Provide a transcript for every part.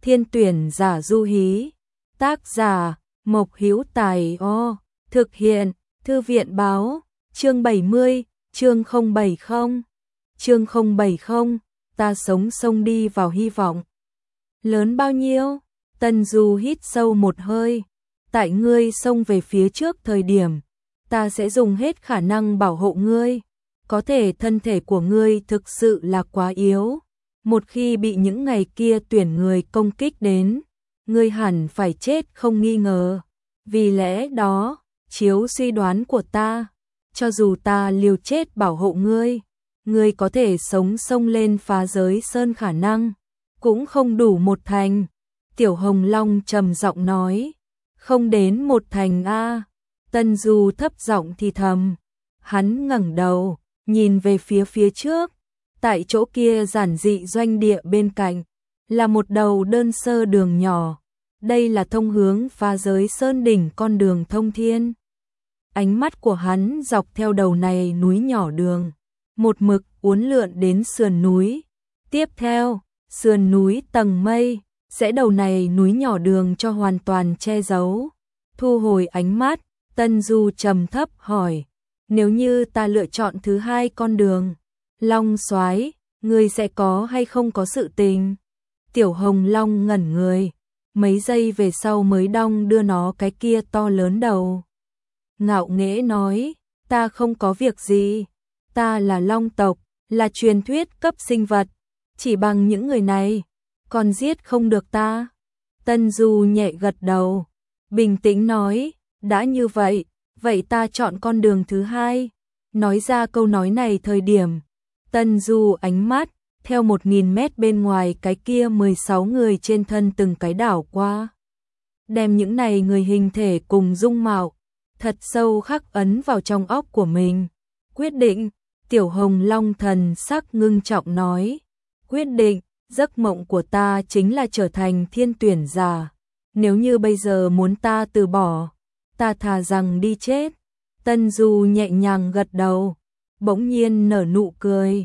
Thiên tuyển giả Du Hí. Tác giả Mộc Hữu Tài. Thực hiện Thư viện báo. Chương 70, chương 070. Chương 070, ta sống sông đi vào hy vọng. Lớn bao nhiêu? Tân Du hít sâu một hơi. Tại ngươi xông về phía trước thời điểm, ta sẽ dùng hết khả năng bảo hộ ngươi. Có thể thân thể của ngươi thực sự là quá yếu. Một khi bị những ngày kia tuyển người công kích đến, ngươi hẳn phải chết không nghi ngờ. Vì lẽ đó, chiếu suy đoán của ta, cho dù ta liều chết bảo hộ ngươi, ngươi có thể sống xông lên phá giới sơn khả năng cũng không đủ 1/10. Tiểu Hồng Long trầm giọng nói. Không đến 1/10 a. Tân Du thấp giọng thì thầm. Hắn ngẩng đầu, nhìn về phía trước. Tại chỗ kia giản dị doanh địa bên cạnh, là một đầu đơn sơ đường nhỏ. Đây là thông hướng phá giới sơn đỉnh con đường thông thiên. Ánh mắt của hắn dọc theo đầu này núi nhỏ đường, một mực uốn lượn đến sườn núi. Tiếp theo, sườn núi tầng mây, sẽ đầu này núi nhỏ đường cho hoàn toàn che giấu. Thu hồi ánh mắt, Tân Du trầm thấp hỏi, nếu như ta lựa chọn thứ hai con đường, Long Soái, ngươi sẽ có hay không có sự tình? Tiểu Hồng Long ngẩn người, mấy giây về sau mới đong đưa nó cái kia to lớn đầu. Ngạo nghễ nói, ta không có việc gì, ta là Long tộc, là truyền thuyết cấp sinh vật, chỉ bằng những người này, còn giết không được ta. Tân Du nhẹ gật đầu, bình tĩnh nói, đã như vậy, vậy ta chọn con đường thứ hai. Nói ra câu nói này thời điểm, Tân Du ánh mắt, theo 1000 mét bên ngoài cái kia 16 người trên thân từng cái đảo qua. Đem những này người hình thể cùng dung mạo, thật sâu khắc ấn vào trong óc của mình. Quyết định, Tiểu Hồng Long thần sắc ngưng trọng nói. Quyết định, giấc mộng của ta chính là trở thành thiên tuyển giả. Nếu như bây giờ muốn ta từ bỏ, ta thà rằng đi chết. Tân Du nhẹ nhàng gật đầu, bỗng nhiên nở nụ cười.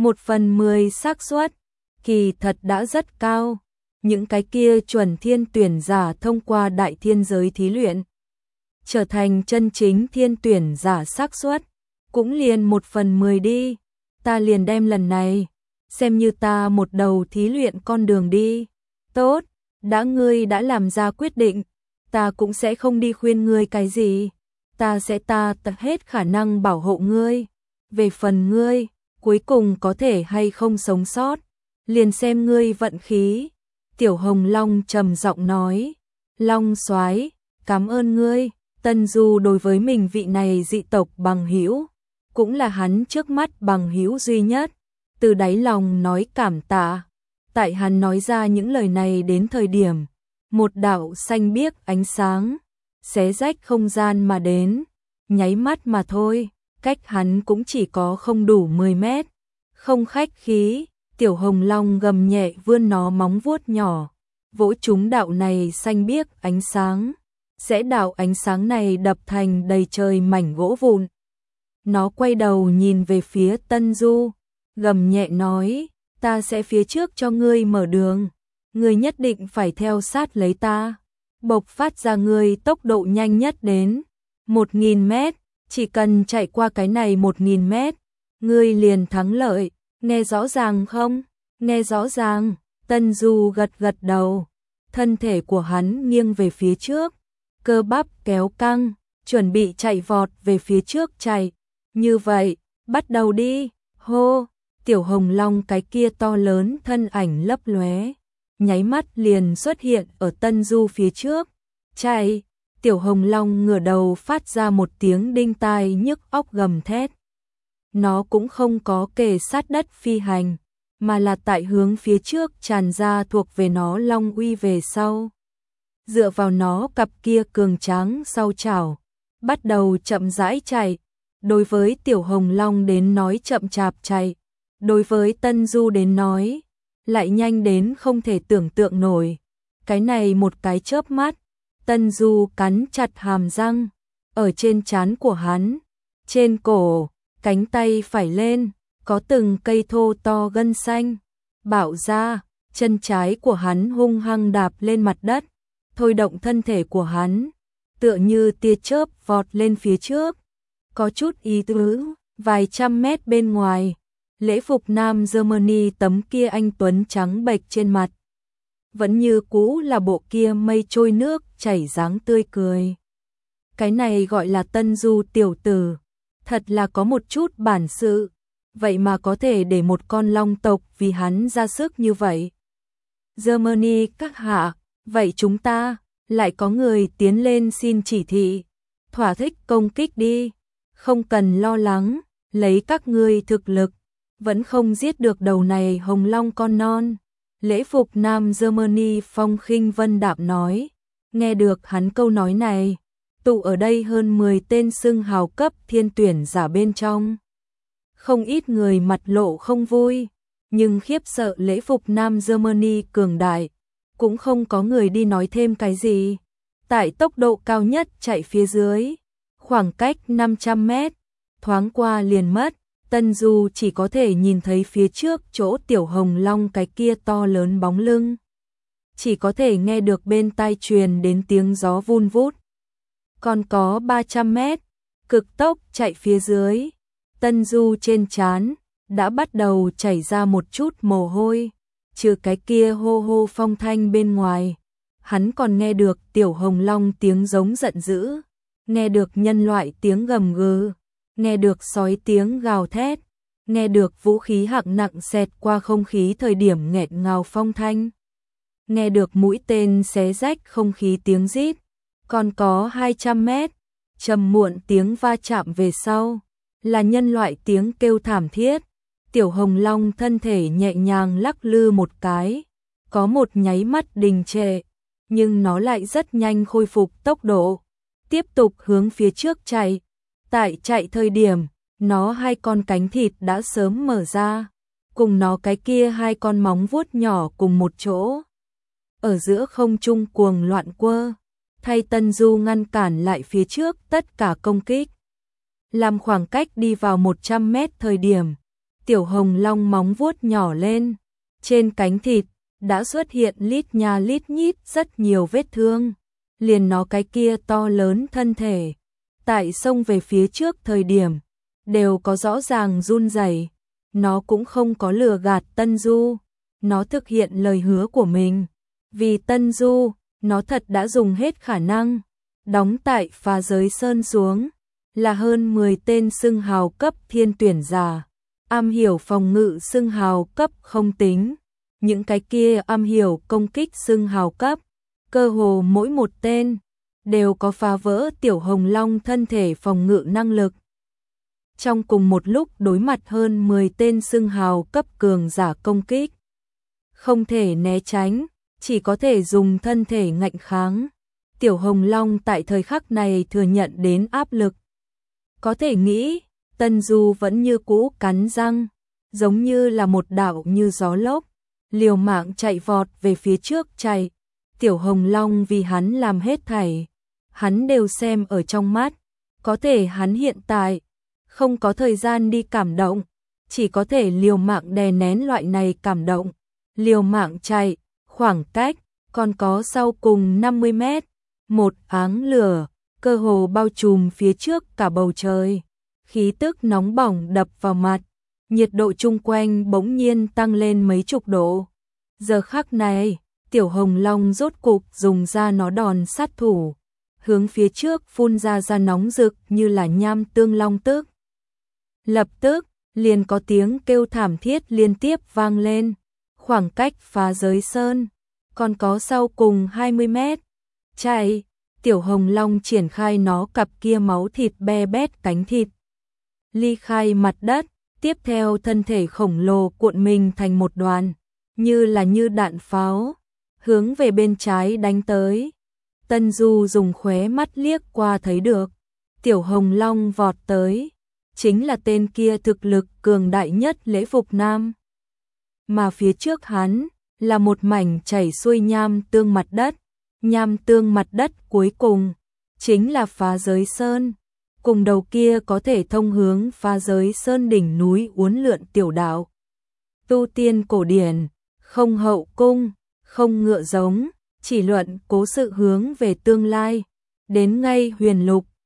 1/10 xác suất, kỳ thật đã rất cao. Những cái kia chuẩn thiên tuyển giả thông qua đại thiên giới thí luyện, trở thành chân chính thiên tuyển giả xác suất, cũng liền 1/10 đi. Ta liền đem lần này, xem như ta một đầu thí luyện con đường đi. Tốt, đã ngươi đã làm ra quyết định, ta cũng sẽ không đi khuyên ngươi cái gì. Ta sẽ tập hết khả năng bảo hộ ngươi. Về phần ngươi, cuối cùng có thể hay không sống sót, liền xem ngươi vận khí. Tiểu Hồng Long trầm giọng nói. Long Soái, cảm ơn ngươi. Tân Du đối với mình vị này dị tộc bằng hữu, cũng là hắn trước mắt bằng hữu duy nhất, từ đáy lòng nói cảm tạ. Tại hắn nói ra những lời này đến thời điểm, một đạo xanh biếc ánh sáng xé rách không gian mà đến, nháy mắt mà thôi, cách hắn cũng chỉ có không đủ 10 mét. Không khách khí, Tiểu Hồng Long gầm nhẹ vươn nó móng vuốt nhỏ, vỗ trúng đạo này xanh biếc ánh sáng, sẽ đạo ánh sáng này đập thành đầy trời mảnh gỗ vụn. Nó quay đầu nhìn về phía Tân Du, gầm nhẹ nói, ta sẽ phía trước cho ngươi mở đường, ngươi nhất định phải theo sát lấy ta, bộc phát ra ngươi tốc độ nhanh nhất đến 1000 mét, chỉ cần chạy qua cái này 1000 mét, ngươi liền thắng lợi, nghe rõ ràng không? Nghe rõ ràng. Tân Du gật đầu, thân thể của hắn nghiêng về phía trước, cơ bắp kéo căng, chuẩn bị chạy vọt về phía trước chạy. Như vậy, bắt đầu đi. Hô, Tiểu Hồng Long cái kia to lớn thân ảnh lấp lóe, nháy mắt liền xuất hiện ở Tân Du phía trước. Chạy, Tiểu Hồng Long ngửa đầu phát ra một tiếng đinh tai nhức óc gầm thét. Nó cũng không có kề sát đất phi hành, mà là tại hướng phía trước tràn ra thuộc về nó long uy về sau. Dựa vào nó cặp kia cường tráng sau chảo, bắt đầu chậm rãi chạy. Đối với Tiểu Hồng Long đến nói chậm chạp chạy, đối với Tân Du đến nói, lại nhanh đến không thể tưởng tượng nổi. Cái này một cái chớp mắt, Tân Du cắn chặt hàm răng, ở trên trán của hắn, trên cổ, cánh tay phải lên, có từng cây thô to gân xanh, bạo ra, chân trái của hắn hung hăng đạp lên mặt đất, thôi động thân thể của hắn, tựa như tia chớp vọt lên phía trước, có chút ý tứ, vài trăm mét bên ngoài, lễ phục nam Germany tấm kia anh tuấn trắng bệch trên mặt, vẫn như cũ là bộ kia mây trôi nước chảy dáng tươi cười. Cái này gọi là Tân Du tiểu tử, thật là có một chút bản sự, vậy mà có thể để một con long tộc vì hắn ra sức như vậy. Germany các hạ, vậy chúng ta lại có người tiến lên xin chỉ thị, thỏa thích công kích đi, không cần lo lắng, lấy các ngươi thực lực, vẫn không giết được đầu này hồng long con non. Lễ phục nam Germany phong khinh vân đạm nói, nghe được hắn câu nói này, tụ ở đây hơn 10 tên xưng hào cấp thiên tuyển giả bên trong. Không ít người mặt lộ không vui, nhưng khiếp sợ lễ phục nam Germany cường đại, cũng không có người đi nói thêm cái gì. Tại tốc độ cao nhất chạy phía dưới, khoảng cách 500 mét, thoáng qua liền mất, Tân Du chỉ có thể nhìn thấy phía trước chỗ tiểu hồng long cái kia to lớn bóng lưng. Chỉ có thể nghe được bên tai truyền đến tiếng gió vun vút. Còn có 300 mét, cực tốc chạy phía dưới, Tân Du trên trán đã bắt đầu chảy ra một chút mồ hôi, trừ cái kia hô hô phong thanh bên ngoài, hắn còn nghe được tiểu hồng long tiếng giống giận dữ, nghe được nhân loại tiếng gầm gừ, nghe được sói tiếng gào thét, nghe được vũ khí hạng nặng xẹt qua không khí thời điểm nghẹt ngào phong thanh, nghe được mũi tên xé rách không khí tiếng rít. Còn có 200 mét, trầm muộn tiếng va chạm về sau, là nhân loại tiếng kêu thảm thiết. Tiểu hồng long thân thể nhẹ nhàng lắc lư một cái, có một nháy mắt đình trệ, nhưng nó lại rất nhanh khôi phục tốc độ, tiếp tục hướng phía trước chạy. Tại chạy thời điểm, nó hai con cánh thịt đã sớm mở ra, cùng nó cái kia hai con móng vuốt nhỏ cùng một chỗ. Ở giữa không trung cuồng loạn quơ, thay Tân Du ngăn cản lại phía trước tất cả công kích. Làm khoảng cách đi vào 100 mét thời điểm, tiểu hồng long móng vuốt nhỏ lên, trên cánh thịt đã xuất hiện lít nha lít nhít rất nhiều vết thương, liền nó cái kia to lớn thân thể, tại xông về phía trước thời điểm, đều có rõ ràng run rẩy. Nó cũng không có lừa gạt Tân Du, nó thực hiện lời hứa của mình, vì Tân Du, nó thật đã dùng hết khả năng, đóng tại Phá Giới Sơn xuống, là hơn 10 tên xưng hào cấp thiên tuyển giả, am hiểu phòng ngự xưng hào cấp không tính, những cái kia am hiểu công kích xưng hào cấp, cơ hồ mỗi một tên đều có phá vỡ tiểu hồng long thân thể phòng ngự năng lực. Trong cùng một lúc đối mặt hơn 10 tên xưng hào cấp cường giả công kích, không thể né tránh, chỉ có thể dùng thân thể ngạnh kháng. Tiểu hồng long tại thời khắc này thừa nhận đến áp lực. Có thể nghĩ, Tân Du vẫn như cũ cắn răng, giống như là một đạo như gió lốc, liều mạng chạy vọt về phía trước chạy. Tiểu hồng long vì hắn làm hết thảy, hắn đều xem ở trong mắt, có thể hắn hiện tại không có thời gian đi cảm động, chỉ có thể liều mạng đè nén loại này cảm động, liều mạng chạy, khoảng cách còn có sau cùng 50 mét, một áng lửa cơ hồ bao trùm phía trước cả bầu trời, khí tức nóng bỏng đập vào mặt, nhiệt độ chung quanh bỗng nhiên tăng lên mấy chục độ. Giờ khắc này, tiểu hồng long rốt cục dùng ra nó đòn sát thủ, hướng phía trước phun ra nóng rực như là nham tương long tức. Lập tức, liền có tiếng kêu thảm thiết liên tiếp vang lên, khoảng cách Phá Giới Sơn, còn có sau cùng 20 mét. Chạy, tiểu hồng long triển khai nó cặp kia máu thịt be bét cánh thịt, ly khai mặt đất, tiếp theo thân thể khổng lồ cuộn mình thành một đoàn, như đạn pháo, hướng về bên trái đánh tới. Tân Du dùng khóe mắt liếc qua thấy được, tiểu hồng long vọt tới, chính là tên kia thực lực cường đại nhất lễ phục nam. Mà phía trước hắn, là một mảnh chảy xuôi nham tương mặt đất, nham tương mặt đất cuối cùng, chính là Phá Giới Sơn, cùng đầu kia có thể thông hướng Phá Giới Sơn đỉnh núi uốn lượn tiểu đạo. Tu tiên cổ điển, không hậu cung, không ngựa giống, chỉ luận cố sự hướng về tương lai. Đến ngay Huyền Lục,